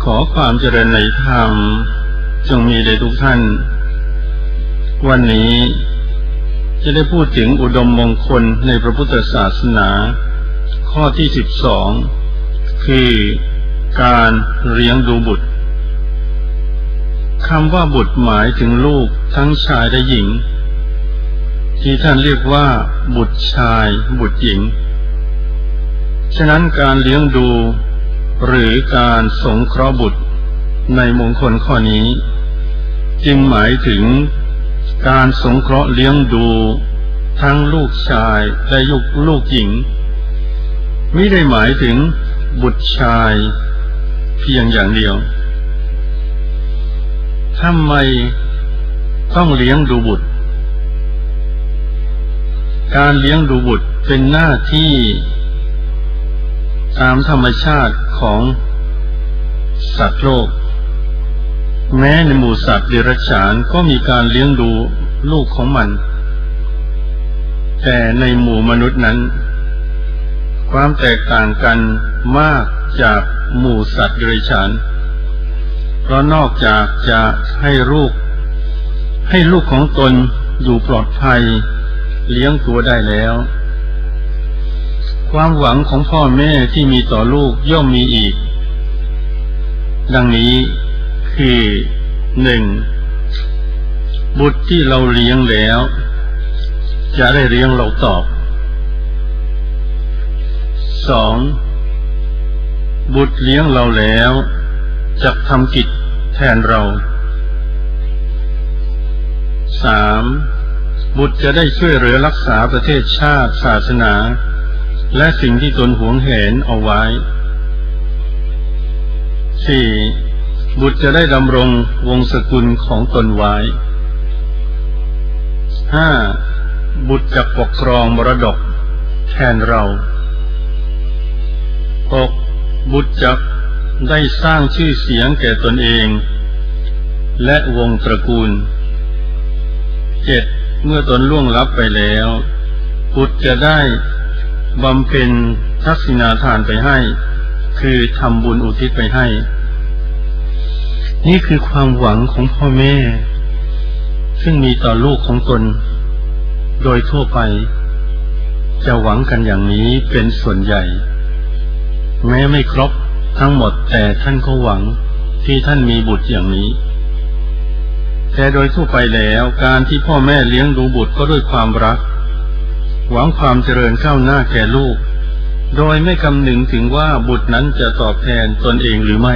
ขอความเจริญในธรรมจงมีแด่ทุกท่านวันนี้จะได้พูดถึงอุดมมงคลในพระพุทธศาสนาข้อที่12คือการเลี้ยงดูบุตรคำว่าบุตรหมายถึงลูกทั้งชายและหญิงที่ท่านเรียกว่าบุตรชายบุตรหญิงฉะนั้นการเลี้ยงดูหรือการสงเคราะห์บุตรในมงคลข้อนี้จึงหมายถึงการสงเคราะห์เลี้ยงดูทั้งลูกชายและลูกหญิงไม่ได้หมายถึงบุตรชายเพียงอย่างเดียวทำไมต้องเลี้ยงดูบุตรการเลี้ยงดูบุตรเป็นหน้าที่ตามธรรมชาติของสัตว์โลกแม้ในหมู่สัตว์เดรัจฉานก็มีการเลี้ยงดูลูกของมันแต่ในหมู่มนุษย์นั้นความแตกต่างกันมากจากหมู่สัตว์เดรัจฉานเพราะนอกจากจะให้ลูกของตนอยู่ปลอดภัยเลี้ยงตัวได้แล้วความหวังของพ่อแม่ที่มีต่อลูกย่อมมีอีกดังนี้คือ1บุตรที่เราเลี้ยงแล้วจะได้เลี้ยงเราตอบ2บุตรเลี้ยงเราแล้วจะทำกิจแทนเรา3บุตรจะได้ช่วยเหลือรักษาประเทศชาติศาสนาและสิ่งที่ตนหวงแหนเอาไว้4บุตรจะได้ดำรงวงศกุลของตนไว้5บุตรจะปกครองมรดกแทนเรา6บุตรจะได้สร้างชื่อเสียงแก่ตนเองและวงตระกูล7เมื่อตนล่วงลับไปแล้วบุตรจะได้บำเพ็ญทักษิณาทานไปให้คือทำบุญอุทิศไปให้นี่คือความหวังของพ่อแม่ซึ่งมีต่อลูกของตนโดยทั่วไปจะหวังกันอย่างนี้เป็นส่วนใหญ่แม้ไม่ครบทั้งหมดแต่ท่านก็หวังที่ท่านมีบุตรอย่างนี้แต่โดยทั่วไปแล้วการที่พ่อแม่เลี้ยงดูบุตรก็ด้วยความรักหวังความเจริญก้าวหน้าแก่ลูกโดยไม่คำนึงถึงว่าบุตรนั้นจะตอบแทนตนเองหรือไม่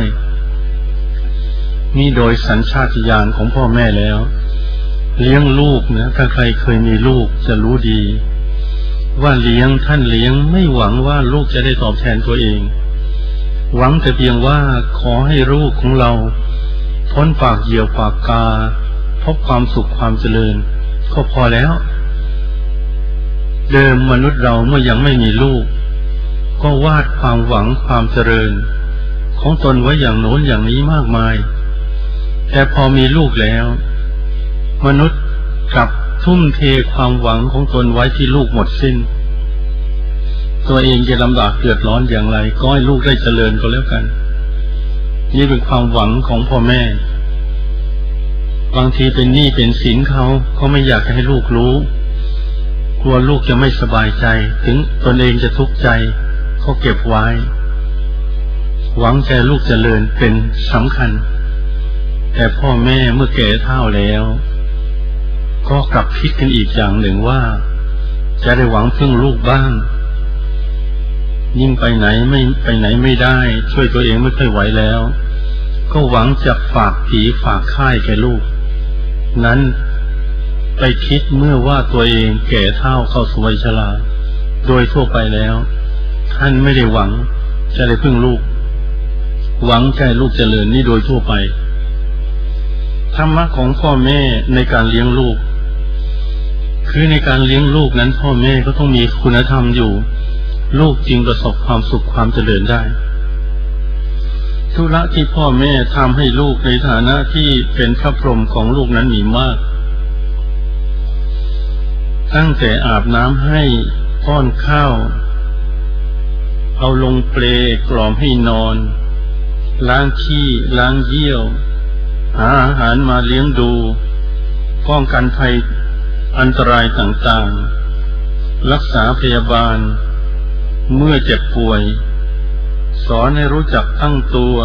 นี่โดยสัญชาตญาณของพ่อแม่แล้วเลี้ยงลูกนะถ้าใครเคยมีลูกจะรู้ดีว่าท่านเลี้ยงไม่หวังว่าลูกจะได้ตอบแทนตัวเองหวังแต่เพียงว่าขอให้ลูกของเราพ้นปากเหยี่ยวปากกาพบความสุขความเจริญก็พอแล้วเดิมมนุษย์เราเมื่อยังไม่มีลูกก็วาดความหวังความเจริญของตนไว้อย่างโน้นอย่างนี้มากมายแต่พอมีลูกแล้วมนุษย์กลับทุ่มเทความหวังของตนไว้ที่ลูกหมดสิ้นตัวเองจะลำบากเดือดร้อนอย่างไรก็ให้ลูกได้เจริญก็แล้วกันนี่เป็นความหวังของพ่อแม่บางทีเป็นหนี้เป็นสินเขาไม่อยากให้ลูกรู้กลัวลูกจะไม่สบายใจถึงตนเองจะทุกข์ใจเขาเก็บไว้หวังใจลูกเจริญเป็นสำคัญแต่พ่อแม่เมื่อแก่เฒ่าแล้วก็กลับคิดกันอีกอย่างหนึ่งว่าจะได้หวังพึ่งลูกบ้างยิ่งไปไหนไม่ได้ช่วยตัวเองไม่ค่อยไหวแล้วก็หวังจะฝากผีฝากค่ายแก่ลูกนั้นไปคิดเมื่อว่าตัวเองแก่เฒ่าเข้าสู่วัยชราโดยทั่วไปแล้วท่านไม่ได้หวังจะได้พึ่งลูกหวังใจลูกเจริญนี่โดยทั่วไปธรรมะของพ่อแม่ในการเลี้ยงลูกคือในการเลี้ยงลูกนั้นพ่อแม่ก็ต้องมีคุณธรรมอยู่ลูกจึงประสบความสุขความเจริญได้ธุระที่พ่อแม่ทำให้ลูกในฐานะที่เป็นพระพรหมของลูกนั้นมีมากตั้งแต่อาบน้ำให้ป้อนข้าวเอาลงเปลกล่อมให้นอนล้างขี้ล้างเยี่ยวหาอาหารมาเลี้ยงดูป้องกันภัยอันตรายต่างๆรักษาพยาบาลเมื่อเจ็บป่วยสอนให้รู้จักตั้งตัว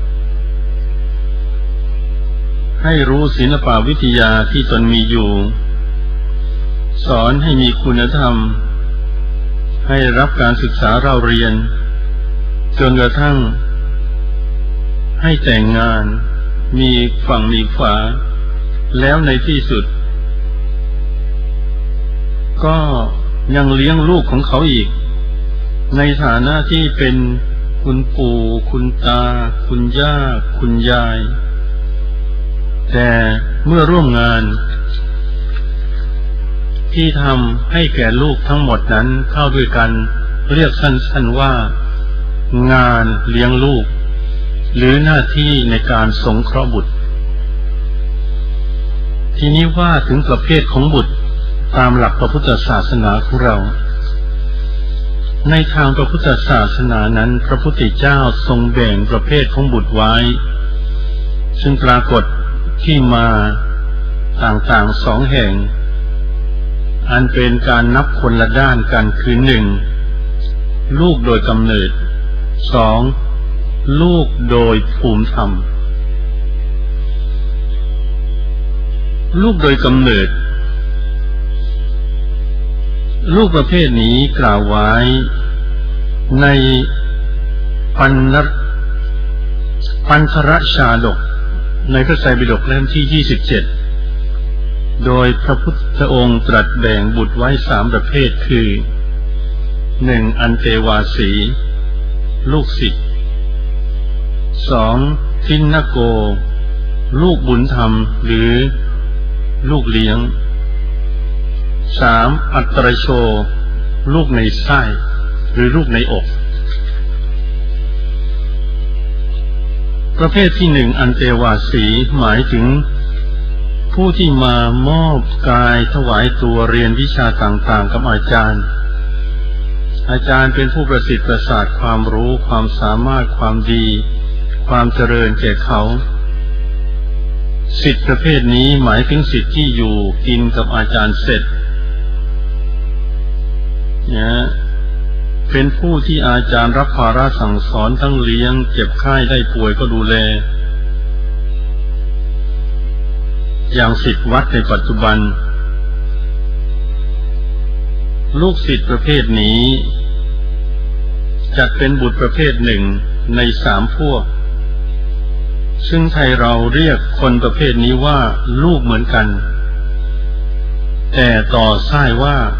ให้รู้ศิลปวิทยาที่ตนมีอยู่สอนให้มีคุณธรรมให้รับการศึกษาเล่าเรียนจนกระทั่งให้แต่งงานมีฝั่งมีฝาแล้วในที่สุดก็ยังเลี้ยงลูกของเขาอีกในฐานะที่เป็นคุณปู่คุณตาคุณย่าคุณยายแต่เมื่อร่วมงานที่ทำให้แก่ลูกทั้งหมดนั้นเข้าด้วยกันเรียกสั้นๆว่างานเลี้ยงลูกหรือหน้าที่ในการสงเคราะห์บุตรทีนี้ว่าถึงประเภทของบุตรตามหลักพระพุทธศาสนาของเราในทางพระพุทธศาสนานั้นพระพุทธเจ้าทรงแบ่งประเภทของบุตรไว้ซึ่งปรากฏที่มาต่างๆสองแห่งอันเป็นการนับคนละด้านกันคือหนึ่งลูกโดยกำเนิดสองลูกโดยภูมิธรรมลูกโดยกำเนิดลูกประเภทนี้กล่าวไว้ในปัณธรชาดกในพระไตรปิฎกเล่มที่27โดยพระพุทธองค์ตรัสแบ่งบุตรไว้3ประเภทคือ1อันเตวาสีลูกศิษย์2ทินนโกลูกบุญธรรมหรือลูกเลี้ยง3อัตรโชลูกในไส้หรือลูกในอกประเภทที่1อันเตวาสีหมายถึงผู้ที่มามอบกายถวายตัวเรียนวิชาต่างๆกับอาจารย์เป็นผู้ประสิทธิ์ประสาทความรู้ความสามารถความดีความเจริญแก่เขาศิษย์ประเภทนี้หมายถึงศิษย์ที่อยู่กินกับอาจารย์เสร็จเป็นผู้ที่อาจารย์รับภาระสั่งสอนทั้งเลี้ยงเจ็บไข้ได้ป่วยก็ดูแลอย่างศิษย์วัดในปัจจุบันลูกศิษย์ประเภทนี้จัดเป็นบุตรประเภทหนึ่งใน3พวกซึ่งไทยเราเรียกคนประเภทนี้ว่าลูกเหมือนกันแต่ต่อสร้อย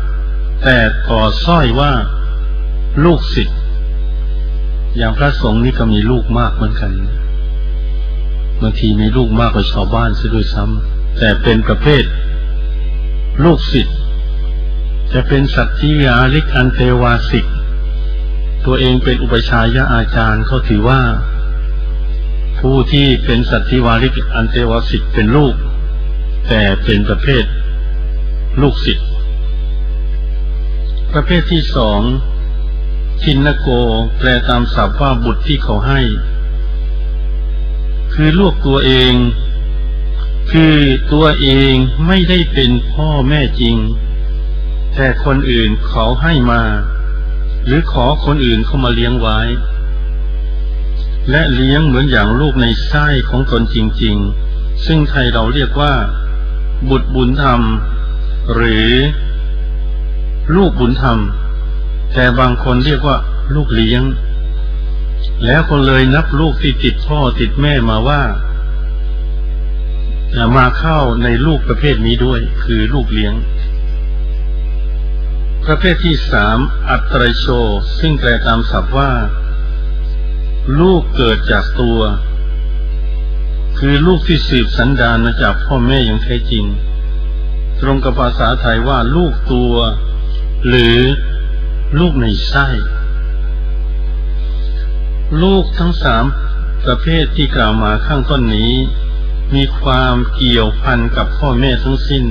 ว่าลูกศิษย์อย่างพระสงฆ์นี่ก็มีลูกมากเหมือนกันบางทีมีลูกมากกว่าชาวบ้านซะด้วยซ้ำแต่เป็นประเภทลูกศิษย์จะเป็นสัตถิยาลิกอันเทวาสิกตัวเองเป็นอุปชายอาจารย์เขาถือว่าผู้ที่เป็นสัตถิวาลิกอันเทวาสิกเป็นลูกแต่เป็นประเภทลูกศิษย์ประเภทที่2ทินนโกแปลตามศัพท์ว่าบุตรที่เขาให้คือลูกตัวเองไม่ได้เป็นพ่อแม่จริงแต่คนอื่นเขาให้มาหรือขอคนอื่นเข้ามาเลี้ยงไว้และเลี้ยงเหมือนอย่างลูกในไส้ของตนจริงๆซึ่งไทยเราเรียกว่าบุตรบุญธรรมหรือลูกบุญธรรมแต่บางคนเรียกว่าลูกเลี้ยงแล้วคนเลยนับลูกที่ติดพ่อติดแม่มาว่ามาเข้าในลูกประเภทนี้ด้วยคือลูกเลี้ยงประเภทที่3อัตรโชซึ่งแปลตามศัพท์ว่าลูกเกิดจากตัวคือลูกที่สืบสันดานมาจากพ่อแม่อย่างแท้จริงตรงกับภาษาไทยว่าลูกตัวหรือลูกในไส้ลูกทั้ง3ประเภทที่กล่าวมาข้างต้นนี้มีความเกี่ยวพันกับพ่อแม่ทั้งสิ้น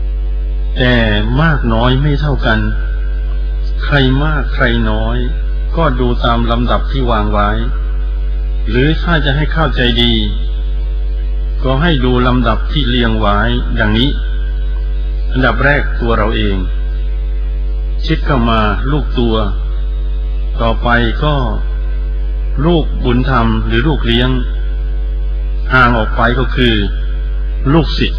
แต่มากน้อยไม่เท่ากันใครมากใครน้อยก็ดูตามลำดับที่วางไว้หรือถ้าจะให้เข้าใจดีก็ให้ดูลำดับที่เรียงไว้ดังนี้อันดับแรกตัวเราเองชิดเข้ามาลูกตัวต่อไปก็ลูกบุญธรรมหรือลูกเลี้ยงห่างออกไปก็คือลูกศิษย์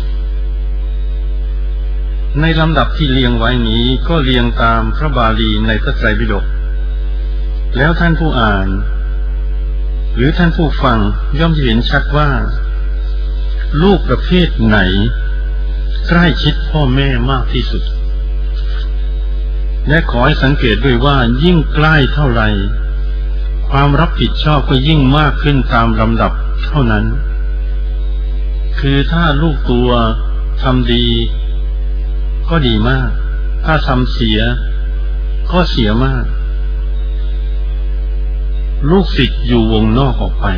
ในลำดับที่เรียงไว้นี้ก็เรียงตามพระบาลีในพระไตรปิฎกแล้วท่านผู้อ่านหรือท่านผู้ฟังย่อมจะเห็นชัดว่าลูกประเภทไหนใกล้ชิดพ่อแม่มากที่สุดและขอให้สังเกตด้วยว่ายิ่งใกล้เท่าไหร่ความรับผิดชอบก็ยิ่งมากขึ้นตามลำดับเท่านั้นคือถ้าลูกตัวทำดีก็ดีมากถ้าทำเสียก็เสียมากลูกศิษย์อยู่วงนอกออกไป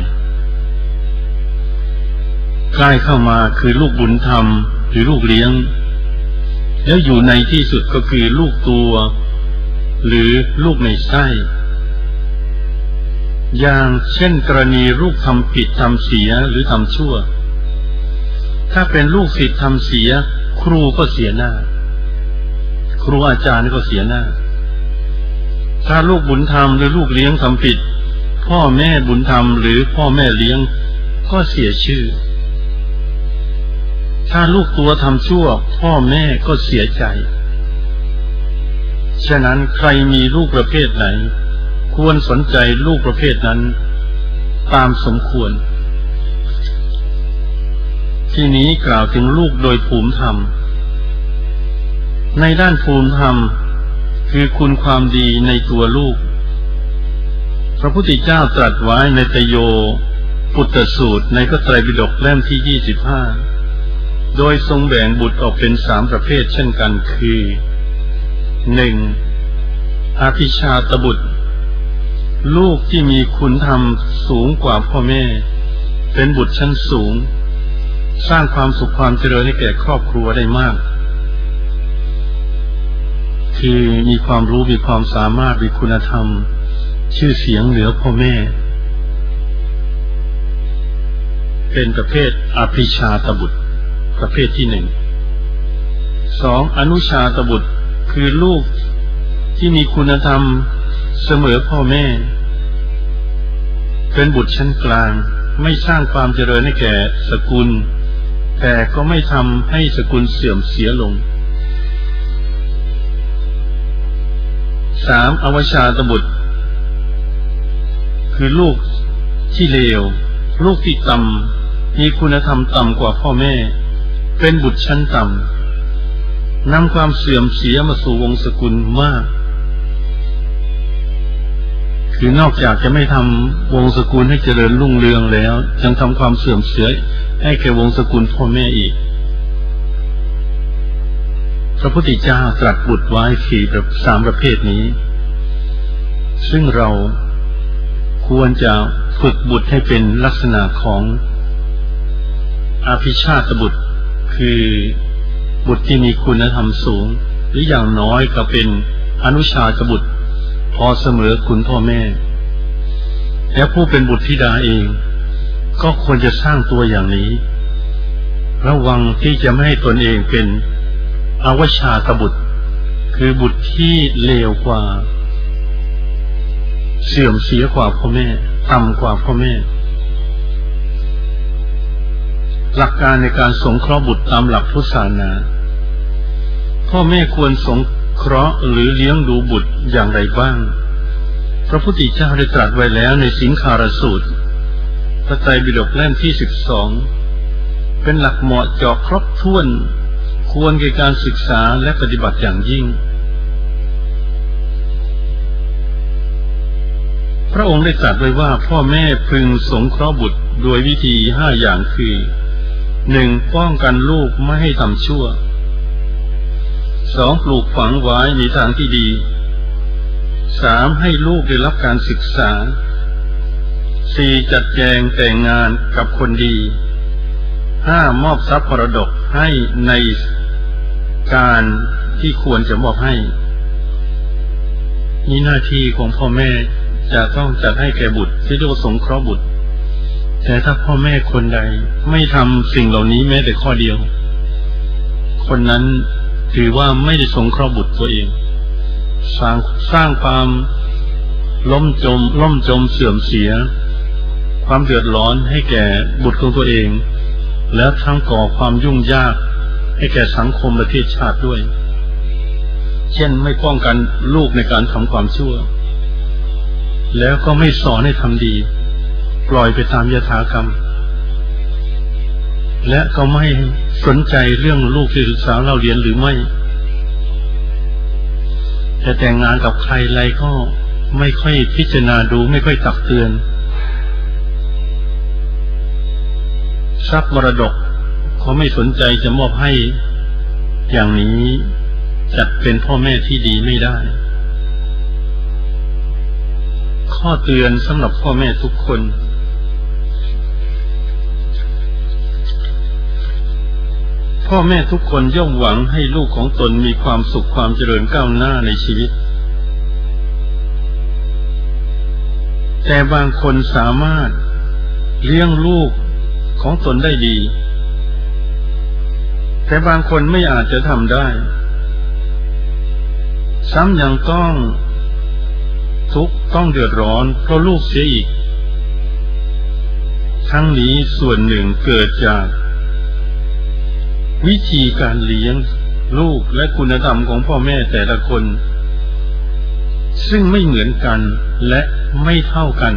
ใกล้เข้ามาคือลูกบุญธรรมหรือลูกเลี้ยงแล้วอยู่ในที่สุดก็คือลูกตัวหรือลูกในไส้อย่างเช่นกรณีลูกทำผิดทำเสียหรือทำชั่วถ้าเป็นลูกศิษย์ทำเสียครูก็เสียหน้าครูอาจารย์ก็เสียหน้าถ้าลูกบุญธรรมหรือลูกเลี้ยงทำผิดพ่อแม่บุญธรรมหรือพ่อแม่เลี้ยงก็เสียชื่อถ้าลูกตัวทำชั่วพ่อแม่ก็เสียใจฉะนั้นใครมีลูกประเภทไหนควรสนใจลูกประเภทนั้นตามสมควรที่นี้กล่าวถึงลูกโดยภูมิธรรมในด้านภูมิธรรมคือคุณความดีในตัวลูกพระพุทธเจ้าตรัสไว้ในตโยปุตตสูตรในพระไตรปิฎกเล่มที่25โดยทรงแบ่งบุตรออกเป็น3ประเภทเช่นกันคือ 1. อภิชาตบุตรลูกที่มีคุณธรรมสูงกว่าพ่อแม่เป็นบุตรชั้นสูงสร้างความสุขความเจริญให้แก่ครอบครัวได้มากคือมีความรู้มีความสามารถมีคุณธรรมชื่อเสียงเหนือพ่อแม่เป็นประเภทอภิชาตบุตรประเภทที่2. อนุชาตบุตรคือลูกที่มีคุณธรรมเสมอพ่อแม่เป็นบุตรชั้นกลางไม่สร้างความเจริญให้แก่สกุลแต่ก็ไม่ทำให้สกุลเสื่อมเสียลง 3. อวชาตบุตรคือลูกที่เลวลูกที่ต่ำมีคุณธรรมต่ำกว่าพ่อแม่เป็นบุตรชั้นต่ำนำความเสื่อมเสียมาสู่วงศกุลมากคือนอกจากจะไม่ทำวงศกุลให้เจริญรุ่งเรืองแล้วยังทำความเสื่อมเสียให้แก่วงศกุลพ่อแม่อีกพระพุทธเจ้าตรัสบุตรไว้3ประเภทนี้ซึ่งเราควรจะฝึกบุตรให้เป็นลักษณะของอภิชาตบุตรคือบุตรที่มีคุณธรรมสูงหรืออย่างน้อยก็เป็นอนุชาตบุตรพอเสมอคุณพ่อแม่และผู้เป็นบุตรธิดาเองก็ควรจะสร้างตัวอย่างนี้ระวังที่จะไม่ให้ตนเองเป็นอวชาตบุตรคือบุตรที่เลวกว่าเสื่อมเสียกว่าพ่อแม่ต่ำกว่าพ่อแม่หลักการในการสงเคราะห์บุตรตามหลักพุทธศาสนาพ่อแม่ควรสงเคราะห์หรือเลี้ยงดูบุตรอย่างไรบ้างพระพุทธเจ้าได้ตรัสไว้แล้วในสิงคารสูตรพระไตรปิฎกเล่มที่12เป็นหลักเหมาะเจาะครบถ้วนควรแก่การศึกษาและปฏิบัติอย่างยิ่งพระองค์ได้ตรัสไว้ว่าพ่อแม่พึงสงเคราะห์บุตรโดยวิธี5อย่างคือ 1. ป้องกันลูกไม่ให้ทำชั่ว 2. ปลูกฝังไว้ในทางที่ดี 3. ให้ลูกได้รับการศึกษา 4. จัดแจงแต่งงานกับคนดี 5. มอบทรัพย์มรดกให้ในการที่ควรจะมอบให้นี่หน้าที่ของพ่อแม่จะต้องจัดให้แก่บุตรที่เรียกว่าสงเคราะห์บุตรแต่ถ้าพ่อแม่คนใดไม่ทำสิ่งเหล่านี้แม้แต่ข้อเดียวคนนั้นถือว่าไม่ได้สงเคราะห์บุตรตัวเองสร้างความล่มจมเสื่อมเสียความเดือดร้อนให้แก่บุตรของตัวเองแล้วทั้งก่อความยุ่งยากให้แก่สังคมประเทศชาติด้วยเช่นไม่ป้องกันลูกในการทำความชั่วแล้วก็ไม่สอนให้ทำดีปล่อยไปตามยถากรรมและก็ไม่สนใจเรื่องลูกที่ศึกษาเล่าเรียนหรือไม่จะแต่งงานกับใครอะไรก็ไม่ค่อยพิจารณาดูไม่ค่อยตักเตือนทรัพย์มรดกเขาไม่สนใจจะมอบให้อย่างนี้จัดเป็นพ่อแม่ที่ดีไม่ได้ข้อเตือนสำหรับพ่อแม่ทุกคนพ่อแม่ทุกคนย่อมหวังให้ลูกของตนมีความสุขความเจริญก้าวหน้าในชีวิตแต่บางคนสามารถเลี้ยงลูกของตนได้ดีแต่บางคนไม่อาจจะทำได้ซ้ำยังต้องทุกข์ต้องเดือดร้อนเพราะลูกเสียอีกทั้งนี้ส่วนหนึ่งเกิดจากวิธีการเลี้ยงลูกและคุณธรรมของพ่อแม่แต่ละคนซึ่งไม่เหมือนกันและไม่เท่ากัน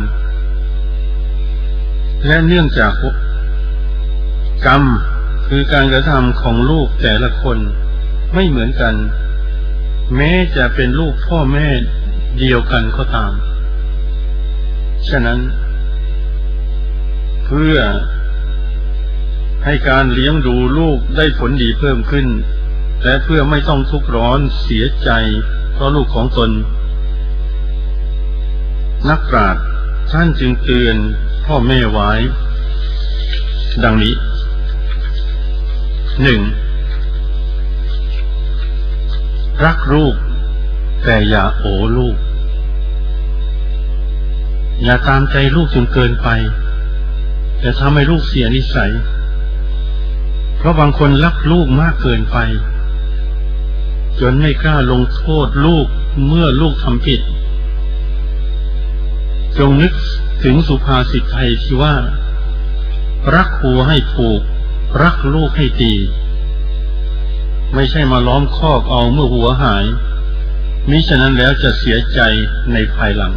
และเนื่องจากกรรมคือการกระทำของลูกแต่ละคนไม่เหมือนกันแม้จะเป็นลูกพ่อแม่เดียวกันก็ตามฉะนั้นเพื่อให้การเลี้ยงดูลูกได้ผลดีเพิ่มขึ้นและเพื่อไม่ต้องทุกข์ร้อนเสียใจเพราะลูกของตนนักปราชญ์ท่านจึงเตือนพ่อแม่ไว้ดังนี้ 1. รักลูกแต่อย่าโอลูกอย่าตามใจลูกจนเกินไปแต่ทำให้ลูกเสียนิสัยเพราะบางคนรักลูกมากเกินไปจนไม่กล้าลงโทษลูกเมื่อลูกทำผิดจงนึกถึงสุภาษิตไทยที่ว่ารักหัวให้ผูกรักลูกให้ตีไม่ใช่มาล้อมคอกเอาเมื่อหัวหายมิฉะนั้นแล้วจะเสียใจในภายหลัง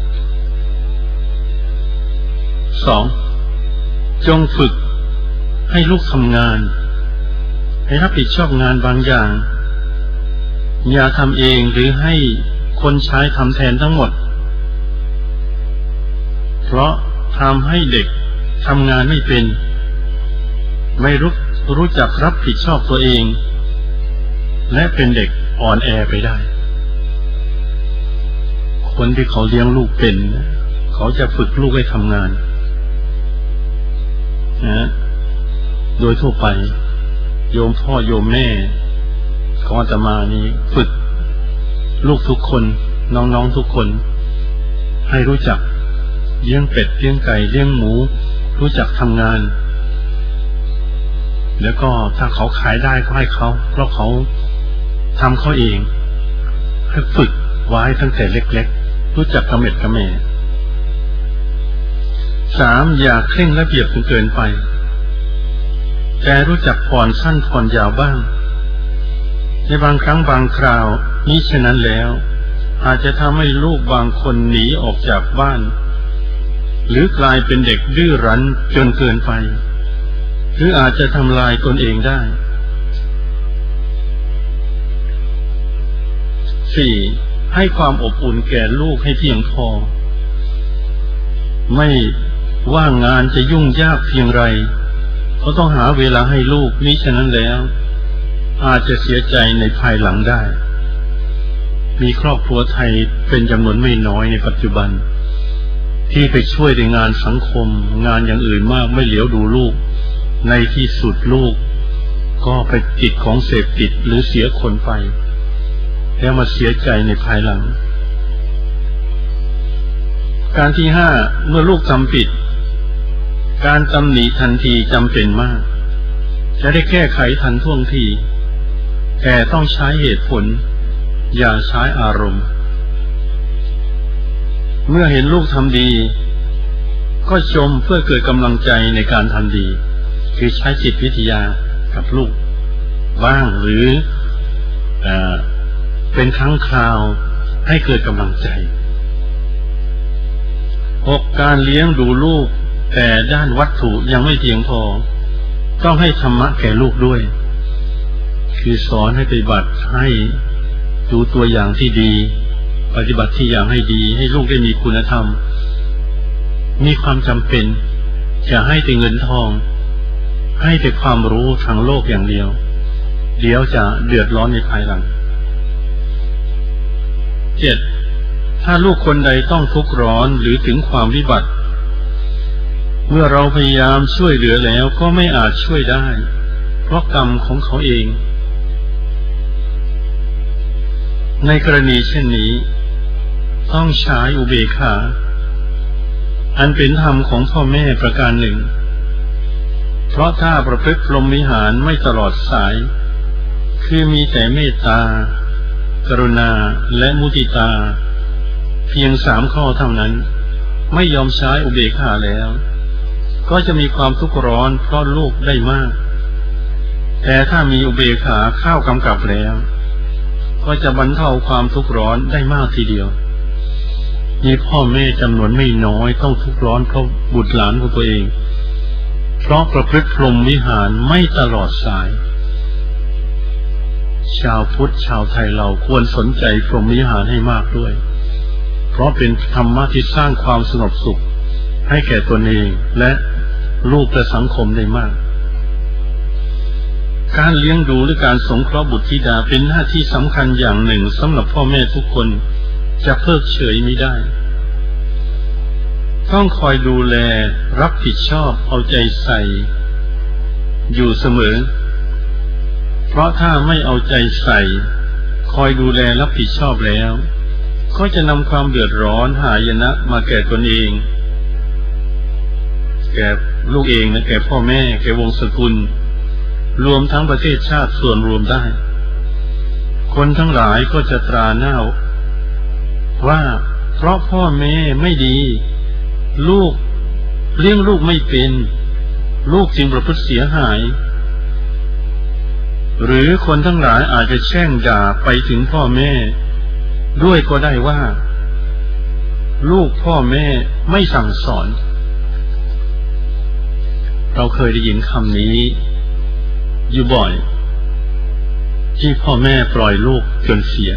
2. จงฝึกให้ลูกทำงานให้รับผิดชอบงานบางอย่างอย่าทำเองหรือให้คนใช้ทำแทนทั้งหมดเพราะทำให้เด็กทำงานไม่เป็นไม่รู้จักรับผิดชอบตัวเองและเป็นเด็กอ่อนแอไปได้คนที่เขาเลี้ยงลูกเป็นเขาจะฝึกลูกให้ทำงานนะโดยทั่วไปโยมพ่อโยมแม่ของอาตมานี้ฝึกลูกทุกคนน้องๆทุกคนให้รู้จักเลี้ยงเป็ดเลี้ยงไก่เลี้ยงหมูรู้จักทำงานแล้วก็ถ้าเขาขายได้ก็ให้เขาเพราะเขาทำเขาเองให้ฝึกไว้ตั้งแต่เล็กๆรู้จักกระเม็ดกระแม่ 3. อย่าเคร่งระเบียบจนเกินไปแต่รู้จักผ่อนสั้นผ่อนยาวบ้างในบางครั้งบางคราวนี้ฉะนั้นแล้วอาจจะทำให้ลูกบางคนหนีออกจากบ้านหรือกลายเป็นเด็กดื้อรั้นจนเกินไปหรืออาจจะทำลายตนเองได้ 4. ให้ความอบอุ่นแก่ลูกให้เพียงพอไม่ว่างานจะยุ่งยากเพียงไรเขาต้องหาเวลาให้ลูกมิฉะนั้นแล้วอาจจะเสียใจในภายหลังได้มีครอบครัวไทยเป็นจำนวนไม่น้อยในปัจจุบันที่ไปช่วยในงานสังคมงานอย่างอื่นมากไม่เหลียวดูลูกในที่สุดลูกก็ไปติดของเสพติดหรือเสียคนไปแล้วมาเสียใจในภายหลังการที่ห้าเมื่อลูกทำผิดการตำหนิทันทีจำเป็นมากจะได้แก้ไขทันท่วงทีแต่ต้องใช้เหตุผลอย่าใช้อารมณ์เมื่อเห็นลูกทำดีก็ชมเพื่อเกิดกำลังใจในการทำดีคือใช้จิตวิทยากับลูกบ้างหรือเป็นครั้งคราวให้เกิดกำลังใจ6การเลี้ยงดูลูกแต่ด้านวัตถุยังไม่เพียงพอต้องให้ธรรมะแก่ลูกด้วยคือสอนให้ปฏิบัติให้ดูตัวอย่างที่ดีปฏิบัติที่อย่างให้ดีให้ลูกได้มีคุณธรรมมีความจำเป็นจะให้แต่เงินทองให้แต่ความรู้ทางโลกอย่างเดียวเดี๋ยวจะเดือดร้อนในภายหลัง7ถ้าลูกคนใดต้องทุกข์ร้อนหรือถึงความวิบัติเมื่อเราพยายามช่วยเหลือแล้วก็ไม่อาจช่วยได้เพราะกรรมของเขาเองในกรณีเช่นนี้ต้องใช้อุเบกขาอันเป็นธรรมของพ่อแม่ประการหนึ่งเพราะถ้าประพฤติพรหมวิหารไม่ตลอดสายคือมีแต่เมตตากรุณาและมุทิตาเพียง3ข้อเท่านั้นไม่ยอมใช้อุเบกขาแล้วก็จะมีความทุกข์ร้อนเพราะลูกได้มากแต่ถ้ามีอุเบกขาเข้ากำกับแล้วก็จะบรรเทาความทุกข์ร้อนได้มากทีเดียวมีพ่อแม่จำนวนไม่น้อยต้องทุกข์ร้อนเพราะบุตรหลานของตัวเองเพราะประพฤติพรหมวิหารไม่ตลอดสายชาวพุทธชาวไทยเราควรสนใจพรหมวิหารให้มากด้วยเพราะเป็นธรรมะที่สร้างความสงบสุขให้แก่ตนเองและลูกและสังคมได้มากการเลี้ยงดูหรือการสงเคราะห์บุตรธิดาเป็นหน้าที่สำคัญอย่างหนึ่งสำหรับพ่อแม่ทุกคนจะเพิกเฉยไม่ได้ต้องคอยดูแลรับผิดชอบเอาใจใส่อยู่เสมอเพราะถ้าไม่เอาใจใส่คอยดูแลรับผิดชอบแล้วก็จะนำความเดือดร้อนหายนะมาแก่ตนเองแก่ลูกเองและแก่พ่อแม่แก่วงศ์สกุลรวมทั้งประเทศชาติส่วนรวมได้คนทั้งหลายก็จะตราหน้าว่าเพราะพ่อแม่ไม่ดีลูกเลี้ยงลูกไม่เป็นลูกจึงประพฤติเสียหายหรือคนทั้งหลายอาจจะแช่งด่าไปถึงพ่อแม่ด้วยก็ได้ว่าลูกพ่อแม่ไม่สั่งสอนเราเคยได้ยินคำนี้อยู่บ่อยที่พ่อแม่ปล่อยลูกจนเสีย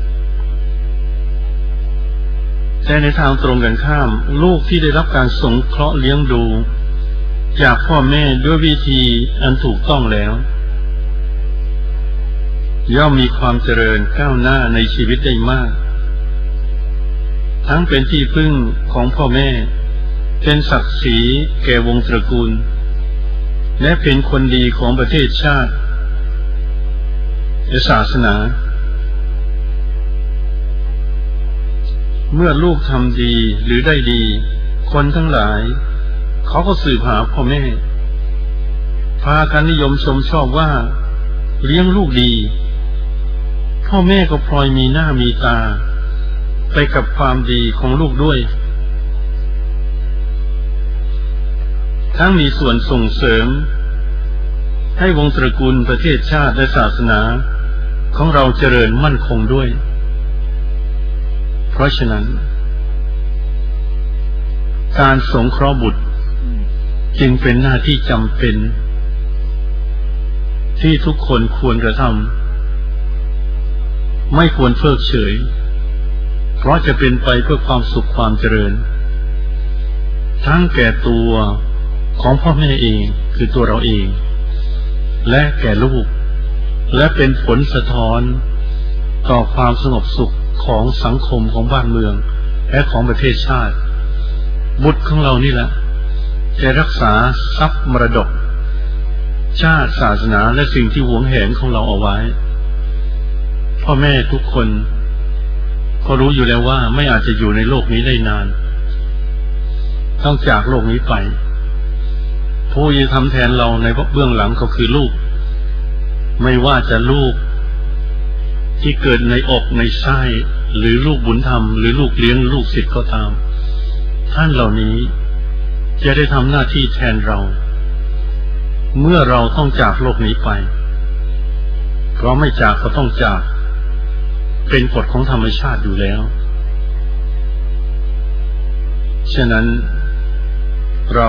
แต่ในทางตรงกันข้ามลูกที่ได้รับการสงเคราะห์เลี้ยงดูจากพ่อแม่ด้วยวิธีอันถูกต้องแล้วย่อมมีความเจริญก้าวหน้าในชีวิตได้มากทั้งเป็นที่พึ่งของพ่อแม่เป็นศักดิ์ศรีแก่วงตระกูลและเป็นคนดีของประเทศชาติและศาสนาเมื่อลูกทำดีหรือได้ดีคนทั้งหลายเขาก็สืบหาพ่อแม่พากันนิยมชมชอบว่าเลี้ยงลูกดีพ่อแม่ก็พลอยมีหน้ามีตาไปกับความดีของลูกด้วยทั้งมีส่วนส่งเสริมให้วงตระกูลประเทศชาติและศาสนาของเราเจริญมั่นคงด้วยเพราะฉะนั้นการสงเคราะห์บุตรจึงเป็นหน้าที่จำเป็นที่ทุกคนควรกระทำไม่ควรเพิกเฉยเพราะจะเป็นไปเพื่อความสุขความเจริญทั้งแก่ตัวของพ่อแม่เองคือตัวเราเองและแก่ลูกและเป็นผลสะท้อนต่อความสงบสุขของสังคมของบ้านเมืองและของประเทศชาติบุตรของเรานี่แหละจะรักษาทรัพย์มรดกชาติศาสนาและสิ่งที่หวงแหนของเราเอาไว้พ่อแม่ทุกคนก็รู้อยู่แล้วว่าไม่อาจจะอยู่ในโลกนี้ได้นานต้องจากโลกนี้ไปผู้จะทำแทนเราในเบื้องหลังก็คือลูกไม่ว่าจะลูกที่เกิดในอกในไส้หรือลูกบุญธรรมหรือลูกเลี้ยงลูกศิษย์ก็ตามท่านเหล่านี้จะได้ทำหน้าที่แทนเราเมื่อเราต้องจากโลกนี้ไปเพราะไม่จากก็ต้องจากเป็นกฎของธรรมชาติอยู่แล้วฉะนั้นเรา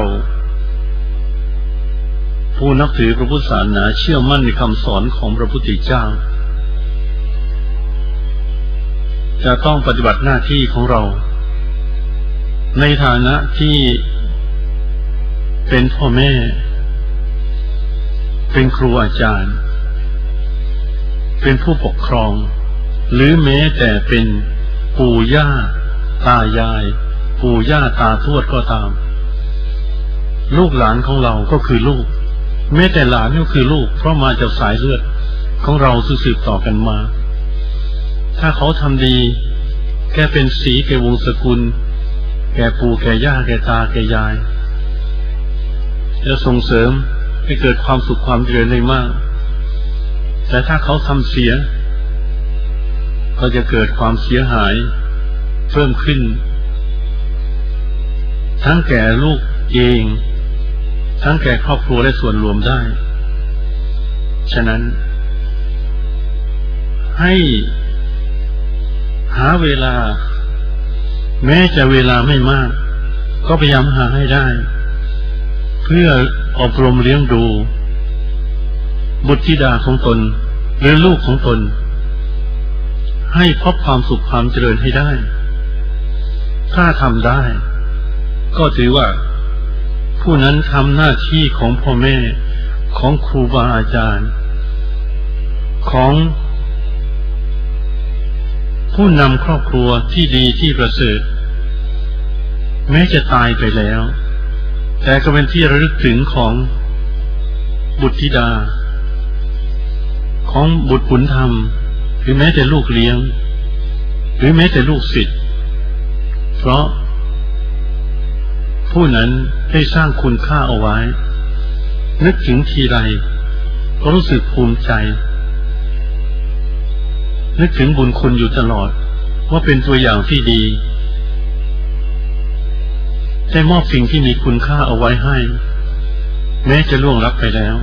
ผู้นับถือพระพุทธศาสนาเชื่อมั่นในคำสอนของพระพุทธเจ้าจะต้องปฏิบัติหน้าที่ของเราในฐานะที่เป็นพ่อแม่เป็นครูอาจารย์เป็นผู้ปกครองหรือแม้แต่เป็นปู่ย่าตายายปู่ย่าตาทวดก็ตามลูกหลานของเราก็คือลูกแม้แต่หลานก็คือลูกเพราะมาจากสายเลือดของเราสืบต่อกันมาถ้าเขาทำดีแค่เป็นสีแก่วงศกุลแก่ปู่แก่ย่าแก่ตาแก่ยายจะส่งเสริมให้เกิดความสุขความเจริญได้มากแต่ถ้าเขาทำเสียก็จะเกิดความเสียหายเพิ่มขึ้นทั้งแก่ลูกเองทั้งแก่ครอบครัวและส่วนรวมได้ฉะนั้นให้หาเวลาแม้จะเวลาไม่มากก็พยายามหาให้ได้เพื่ออบรมเลี้ยงดูบุตรธิดาของตนหรือลูกของตนให้พบความสุขความเจริญให้ได้ถ้าทำได้ก็ถือว่าผู้นั้นทำหน้าที่ของพ่อแม่ของครูบาอาจารย์ของผู้นำครอบครัวที่ดีที่ประเสริฐแม้จะตายไปแล้วแต่ก็เป็นที่ระลึกถึงของบุตรธิดาของบุตรบุญธรรมหรือแม้แต่ลูกเลี้ยงหรือแม้แต่ลูกศิษย์เพราะผู้นั้นได้สร้างคุณค่าเอาไว้นึกถึงทีไรก็รู้สึกภูมิใจนึกถึงบุญคุณอยู่ตลอดว่าเป็นตัวอย่างที่ดีได้มอบสิ่งที่มีคุณค่าเอาไว้ให้แม้จะล่วงลับไปแล้ว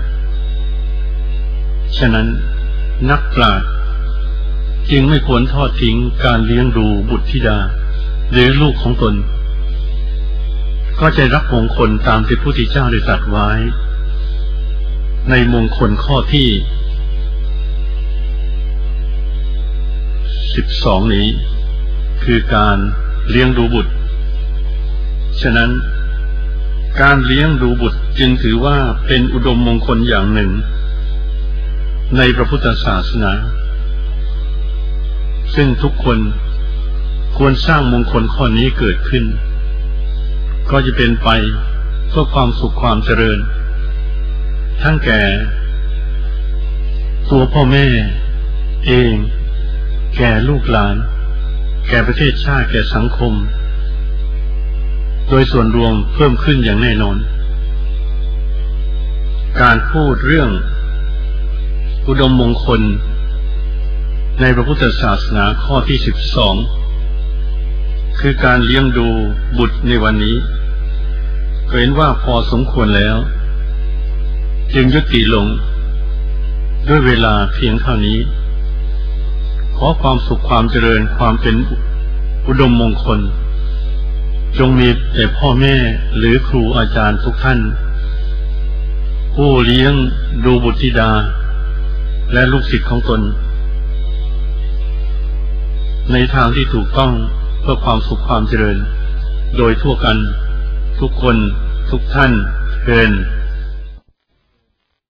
ฉะนั้นนักปราชญ์จึงไม่ควรทอดทิ้งการเลี้ยงดูบุตรธิดาหรือลูกของตนก็จะรับมงคลตามที่พระพุทธเจ้าได้ตรัสไว้ในมงคลข้อที่12นี้คือการเลี้ยงดูบุตรฉะนั้นการเลี้ยงดูบุตรจึงถือว่าเป็นอุดมมงคลอย่างหนึ่งในพระพุทธศาสนาซึ่งทุกคนควรสร้างมงคลข้อนี้เกิดขึ้นก็จะเป็นไปเพื่อความสุขความเจริญทั้งแก่ตัวพ่อแม่เองแก่ลูกหลานแก่ประเทศชาติแก่สังคมโดยส่วนรวมเพิ่มขึ้นอย่างแน่นอนการพูดเรื่องอุดมมงคลในพระพุทธศาสนาข้อที่12คือการเลี้ยงดูบุตรในวันนี้เห็นว่าพอสมควรแล้วจึงยุติลงด้วยเวลาเพียงเท่านี้ขอความสุขความเจริญความเป็นอุดมมงคลจงมีแต่พ่อแม่หรือครูอาจารย์ทุกท่านผู้เลี้ยงดูบุตรธิดาและลูกศิษย์ของตนในทางที่ถูกต้องเพื่อความสุขความเจริญโดยทั่วกันทุกคนทุกท่านเทิน